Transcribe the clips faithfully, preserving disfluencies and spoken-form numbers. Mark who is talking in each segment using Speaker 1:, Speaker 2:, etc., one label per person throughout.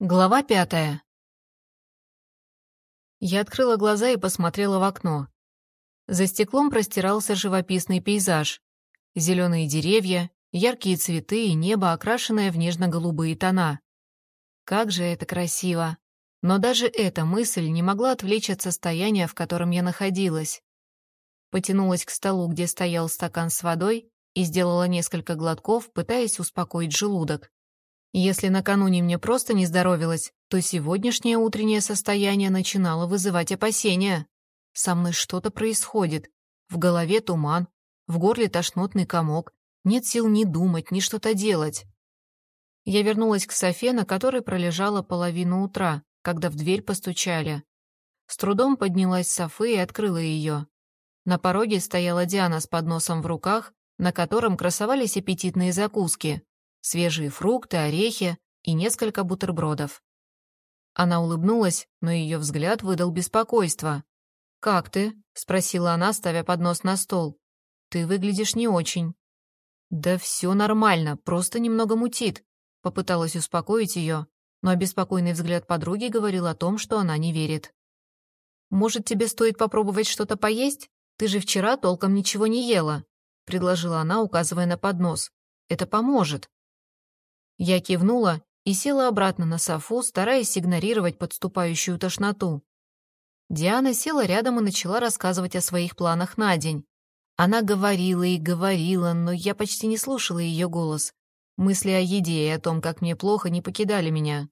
Speaker 1: Глава пятая. Я открыла глаза и посмотрела в окно. За стеклом простирался живописный пейзаж. Зеленые деревья, яркие цветы и небо, окрашенное в нежно-голубые тона. Как же это красиво! Но даже эта мысль не могла отвлечь от состояния, в котором я находилась. Потянулась к столу, где стоял стакан с водой, и сделала несколько глотков, пытаясь успокоить желудок. Если накануне мне просто не здоровилось, то сегодняшнее утреннее состояние начинало вызывать опасения. Со мной что-то происходит. В голове туман, в горле тошнотный комок. Нет сил ни думать, ни что-то делать. Я вернулась к софе, на которой пролежала половину утра, когда в дверь постучали. С трудом поднялась с софы и открыла ее. На пороге стояла Диана с подносом в руках, на котором красовались аппетитные закуски. Свежие фрукты, орехи и несколько бутербродов. Она улыбнулась, но ее взгляд выдал беспокойство. «Как ты?» — спросила она, ставя поднос на стол. «Ты выглядишь не очень». «Да все нормально, просто немного мутит», — попыталась успокоить ее, но обеспокоенный взгляд подруги говорил о том, что она не верит. «Может, тебе стоит попробовать что-то поесть? Ты же вчера толком ничего не ела», — предложила она, указывая на поднос. «Это поможет». Я кивнула и села обратно на софу, стараясь игнорировать подступающую тошноту. Диана села рядом и начала рассказывать о своих планах на день. Она говорила и говорила, но я почти не слушала ее голос. Мысли о еде и о том, как мне плохо, не покидали меня.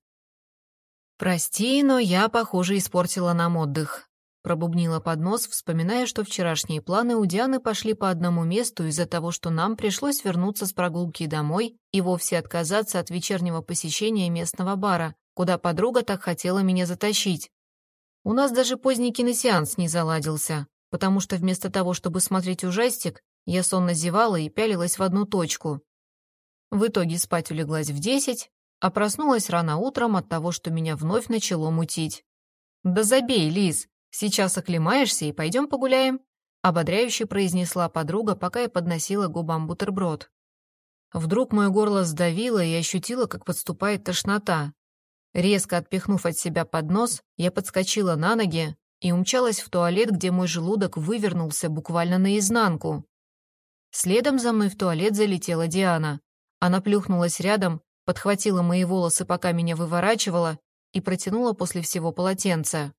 Speaker 1: «Прости, но я, похоже, испортила нам отдых», — пробубнила под нос, вспоминая, что вчерашние планы у Дианы пошли по одному месту из-за того, что нам пришлось вернуться с прогулки домой и вовсе отказаться от вечернего посещения местного бара, куда подруга так хотела меня затащить. У нас даже поздний киносеанс не заладился, потому что вместо того, чтобы смотреть ужастик, я сонно зевала и пялилась в одну точку. В итоге спать улеглась в десять, а проснулась рано утром от того, что меня вновь начало мутить. «Да забей, Лиз! Сейчас оклемаешься и пойдем погуляем», — ободряюще произнесла подруга, пока я подносила губам бутерброд. Вдруг мое горло сдавило и ощутила, как подступает тошнота. Резко отпихнув от себя поднос, я подскочила на ноги и умчалась в туалет, где мой желудок вывернулся буквально наизнанку. Следом за мной в туалет залетела Диана. Она плюхнулась рядом, подхватила мои волосы, пока меня выворачивала, и протянула после всего полотенце.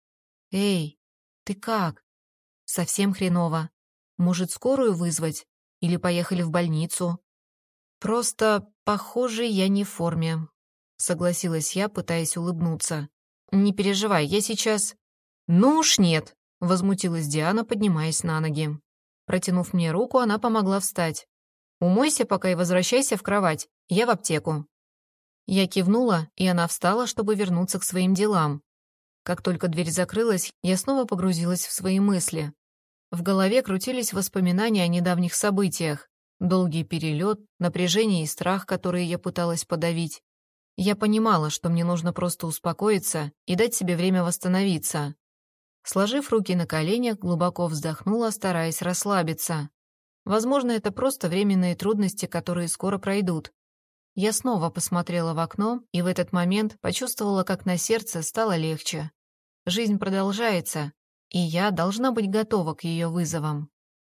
Speaker 1: «Эй, ты как? Совсем хреново. Может, скорую вызвать? Или поехали в больницу?» «Просто, похоже, я не в форме», — согласилась я, пытаясь улыбнуться. «Не переживай, я сейчас...» «Ну уж нет», — возмутилась Диана, поднимаясь на ноги. Протянув мне руку, она помогла встать. «Умойся пока и возвращайся в кровать. Я в аптеку». Я кивнула, и она встала, чтобы вернуться к своим делам. Как только дверь закрылась, я снова погрузилась в свои мысли. В голове крутились воспоминания о недавних событиях. Долгий перелет, напряжение и страх, которые я пыталась подавить. Я понимала, что мне нужно просто успокоиться и дать себе время восстановиться. Сложив руки на коленях, глубоко вздохнула, стараясь расслабиться. Возможно, это просто временные трудности, которые скоро пройдут. Я снова посмотрела в окно и в этот момент почувствовала, как на сердце стало легче. Жизнь продолжается, и я должна быть готова к ее вызовам.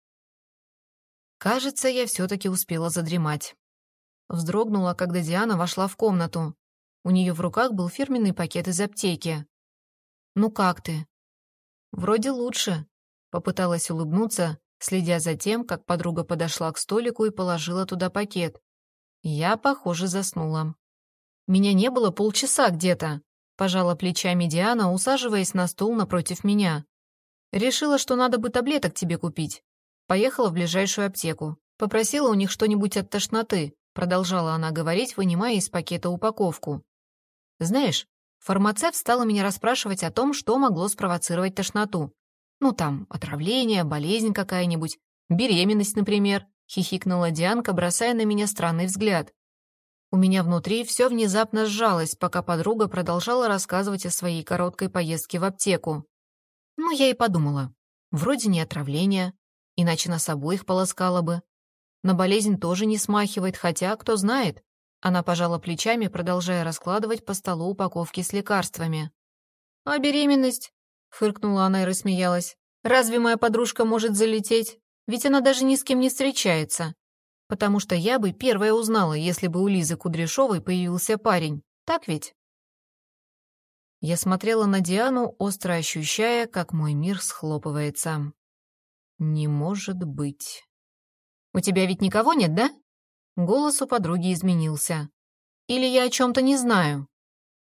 Speaker 1: Кажется, я все-таки успела задремать. Вздрогнула, когда Диана вошла в комнату. У нее в руках был фирменный пакет из аптеки. «Ну как ты?» «Вроде лучше», — попыталась улыбнуться, следя за тем, как подруга подошла к столику и положила туда пакет. Я, похоже, заснула. «Меня не было полчаса где-то», — пожала плечами Диана, усаживаясь на стул напротив меня. «Решила, что надо бы таблеток тебе купить. Поехала в ближайшую аптеку. Попросила у них что-нибудь от тошноты», — продолжала она говорить, вынимая из пакета упаковку. «Знаешь, фармацевт стала меня расспрашивать о том, что могло спровоцировать тошноту. Ну там, отравление, болезнь какая-нибудь, беременность, например», — хихикнула Дианка, бросая на меня странный взгляд. У меня внутри все внезапно сжалось, пока подруга продолжала рассказывать о своей короткой поездке в аптеку. Ну, я и подумала. Вроде не отравление, иначе нас обоих полоскало бы. На болезнь тоже не смахивает, хотя, кто знает, Она пожала плечами, продолжая раскладывать по столу упаковки с лекарствами. «А беременность?» — фыркнула она и рассмеялась. «Разве моя подружка может залететь? Ведь она даже ни с кем не встречается. Потому что я бы первая узнала, если бы у Лизы Кудряшовой появился парень. Так ведь?» Я смотрела на Диану, остро ощущая, как мой мир схлопывается. «Не может быть». «У тебя ведь никого нет, да?» Голос у подруги изменился. «Или я о чем-то не знаю?»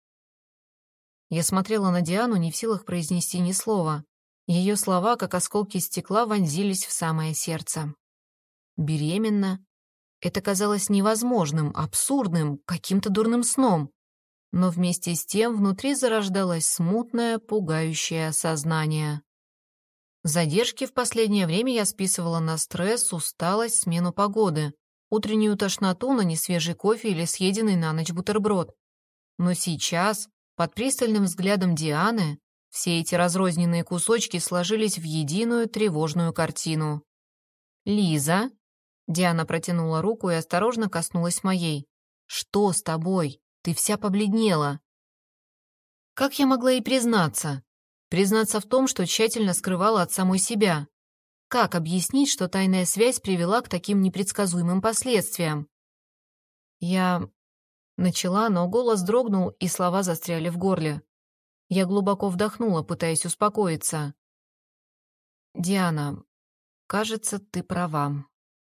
Speaker 1: Я смотрела на Диану, не в силах произнести ни слова. Ее слова, как осколки стекла, вонзились в самое сердце. Беременна? Это казалось невозможным, абсурдным, каким-то дурным сном. Но вместе с тем внутри зарождалось смутное, пугающее осознание. Задержки в последнее время я списывала на стресс, усталость, смену погоды, утреннюю тошноту на несвежий кофе или съеденный на ночь бутерброд. Но сейчас, под пристальным взглядом Дианы, все эти разрозненные кусочки сложились в единую тревожную картину. «Лиза?» Диана протянула руку и осторожно коснулась моей. «Что с тобой? Ты вся побледнела». Как я могла ей признаться? Признаться в том, что тщательно скрывала от самой себя. Как объяснить, что тайная связь привела к таким непредсказуемым последствиям? Я начала, но голос дрогнул, и слова застряли в горле. Я глубоко вдохнула, пытаясь успокоиться. «Диана, кажется, ты права».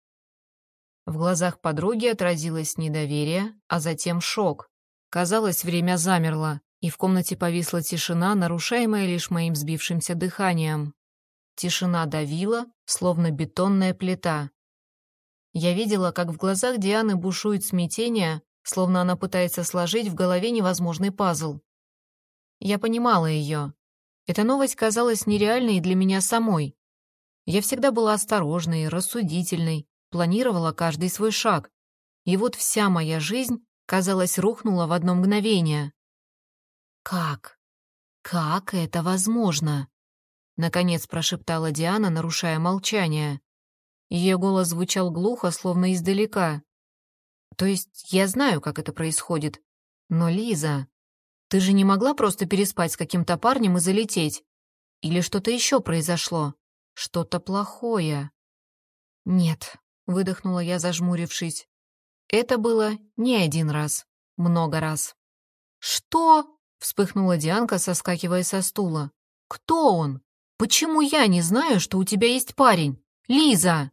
Speaker 1: В глазах подруги отразилось недоверие, а затем шок. Казалось, время замерло, и в комнате повисла тишина, нарушаемая лишь моим сбившимся дыханием. Тишина давила, словно бетонная плита. Я видела, как в глазах Дианы бушует смятение, словно она пытается сложить в голове невозможный пазл. Я понимала ее. Эта новость казалась нереальной для меня самой. Я всегда была осторожной, рассудительной, планировала каждый свой шаг. И вот вся моя жизнь, казалось, рухнула в одно мгновение. «Как? Как это возможно?» Наконец прошептала Диана, нарушая молчание. Ее голос звучал глухо, словно издалека. «То есть я знаю, как это происходит. Но, Лиза, ты же не могла просто переспать с каким-то парнем и залететь? Или что-то еще произошло? Что-то плохое?» «Нет», — выдохнула я, зажмурившись. «Это было не один раз, много раз». «Что?» — вспыхнула Дианка, соскакивая со стула. «Кто он? Почему я не знаю, что у тебя есть парень? Лиза!»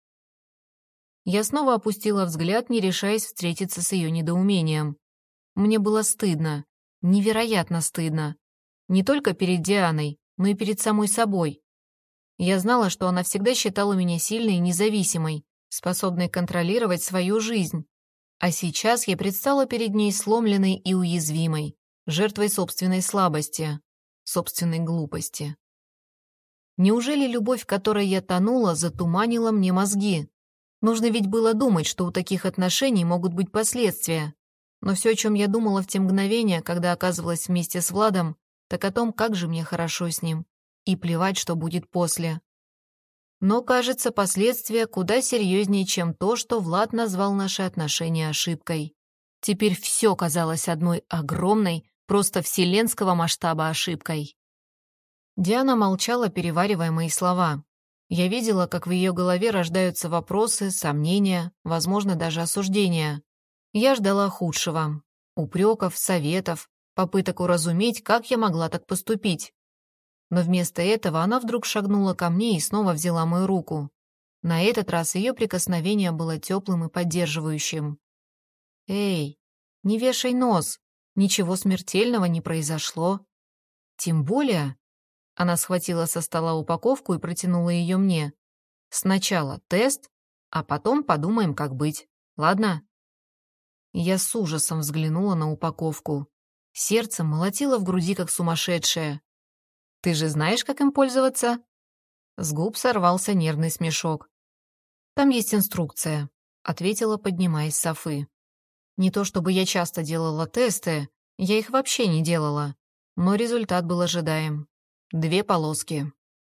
Speaker 1: Я снова опустила взгляд, не решаясь встретиться с ее недоумением. Мне было стыдно, невероятно стыдно. Не только перед Дианой, но и перед самой собой. Я знала, что она всегда считала меня сильной и независимой, способной контролировать свою жизнь. А сейчас я предстала перед ней сломленной и уязвимой, жертвой собственной слабости, собственной глупости. Неужели любовь, в которой я тонула, затуманила мне мозги? Нужно ведь было думать, что у таких отношений могут быть последствия. Но все, о чем я думала в те мгновения, когда оказывалась вместе с Владом, так о том, как же мне хорошо с ним. И плевать, что будет после. Но, кажется, последствия куда серьезнее, чем то, что Влад назвал наши отношения ошибкой. Теперь все казалось одной огромной, просто вселенского масштаба ошибкой. Диана молчала, переваривая мои слова. Я видела, как в ее голове рождаются вопросы, сомнения, возможно, даже осуждения. Я ждала худшего. Упреков, советов, попыток уразуметь, как я могла так поступить. Но вместо этого она вдруг шагнула ко мне и снова взяла мою руку. На этот раз ее прикосновение было теплым и поддерживающим. «Эй, не вешай нос, ничего смертельного не произошло. Тем более...» Она схватила со стола упаковку и протянула ее мне. «Сначала тест, а потом подумаем, как быть. Ладно?» Я с ужасом взглянула на упаковку. Сердце молотило в груди, как сумасшедшее. «Ты же знаешь, как им пользоваться?» С губ сорвался нервный смешок. «Там есть инструкция», — ответила, поднимаясь с софы. Не то чтобы я часто делала тесты, я их вообще не делала, но результат был ожидаем. Две полоски.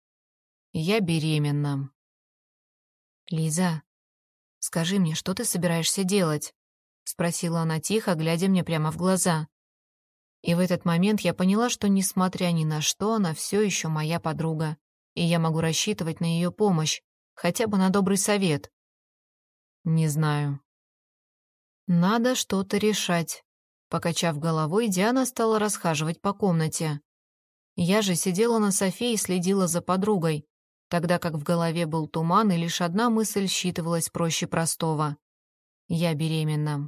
Speaker 1: Я беременна. «Лиза, скажи мне, что ты собираешься делать?» — спросила она тихо, глядя мне прямо в глаза. И в этот момент я поняла, что, несмотря ни на что, она все еще моя подруга, и я могу рассчитывать на ее помощь, хотя бы на добрый совет. Не знаю. Надо что-то решать. Покачав головой, Диана стала расхаживать по комнате. Я же сидела на софе и следила за подругой, тогда как в голове был туман, и лишь одна мысль считывалась проще простого. Я беременна.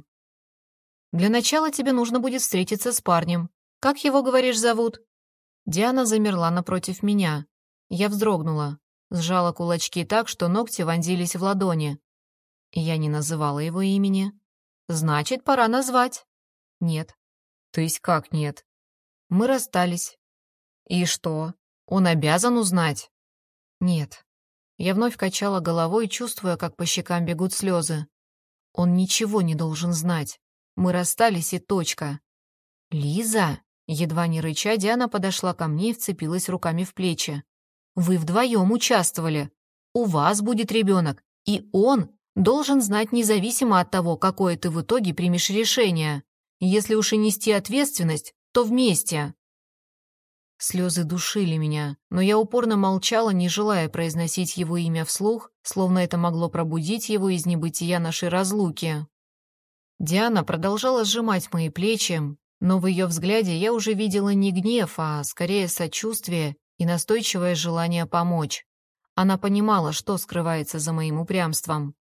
Speaker 1: Для начала тебе нужно будет встретиться с парнем. Как его, говоришь, зовут? Диана замерла напротив меня. Я вздрогнула, сжала кулачки так, что ногти вонзились в ладони. Я не называла его имени. Значит, пора назвать. Нет. То есть как нет? Мы расстались. И что? Он обязан узнать? Нет. Я вновь качала головой, чувствуя, как по щекам бегут слезы. Он ничего не должен знать. Мы расстались и точка. Лиза, едва не рыча, Диана подошла ко мне и вцепилась руками в плечи. Вы вдвоем участвовали. У вас будет ребенок, и он должен знать независимо от того, какое ты в итоге примешь решение. Если уж и нести ответственность, то вместе. Слезы душили меня, но я упорно молчала, не желая произносить его имя вслух, словно это могло пробудить его из небытия нашей разлуки. Диана продолжала сжимать мои плечи, но в ее взгляде я уже видела не гнев, а скорее сочувствие и настойчивое желание помочь. Она понимала, что скрывается за моим упрямством.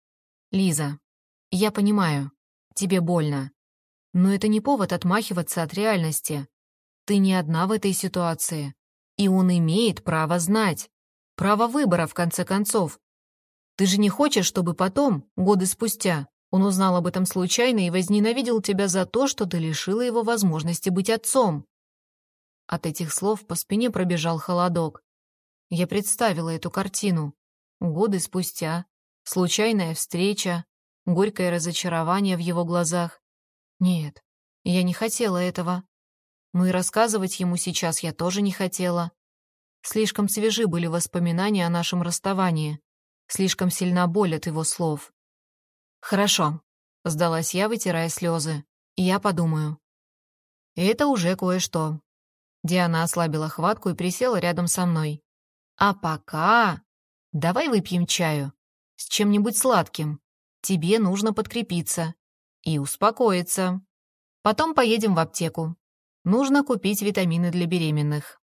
Speaker 1: «Лиза, я понимаю, тебе больно, но это не повод отмахиваться от реальности. Ты не одна в этой ситуации, и он имеет право знать, право выбора, в конце концов. Ты же не хочешь, чтобы потом, годы спустя, он узнал об этом случайно и возненавидел тебя за то, что ты лишила его возможности быть отцом». От этих слов по спине пробежал холодок. Я представила эту картину. Годы спустя, случайная встреча, горькое разочарование в его глазах. Нет, я не хотела этого. Но и рассказывать ему сейчас я тоже не хотела. Слишком свежи были воспоминания о нашем расставании. Слишком сильна боль от его слов. «Хорошо», — сдалась я, вытирая слезы. «Я подумаю». «Это уже кое-что». Диана ослабила хватку и присела рядом со мной. «А пока... Давай выпьем чаю. С чем-нибудь сладким. Тебе нужно подкрепиться. И успокоиться. Потом поедем в аптеку. Нужно купить витамины для беременных».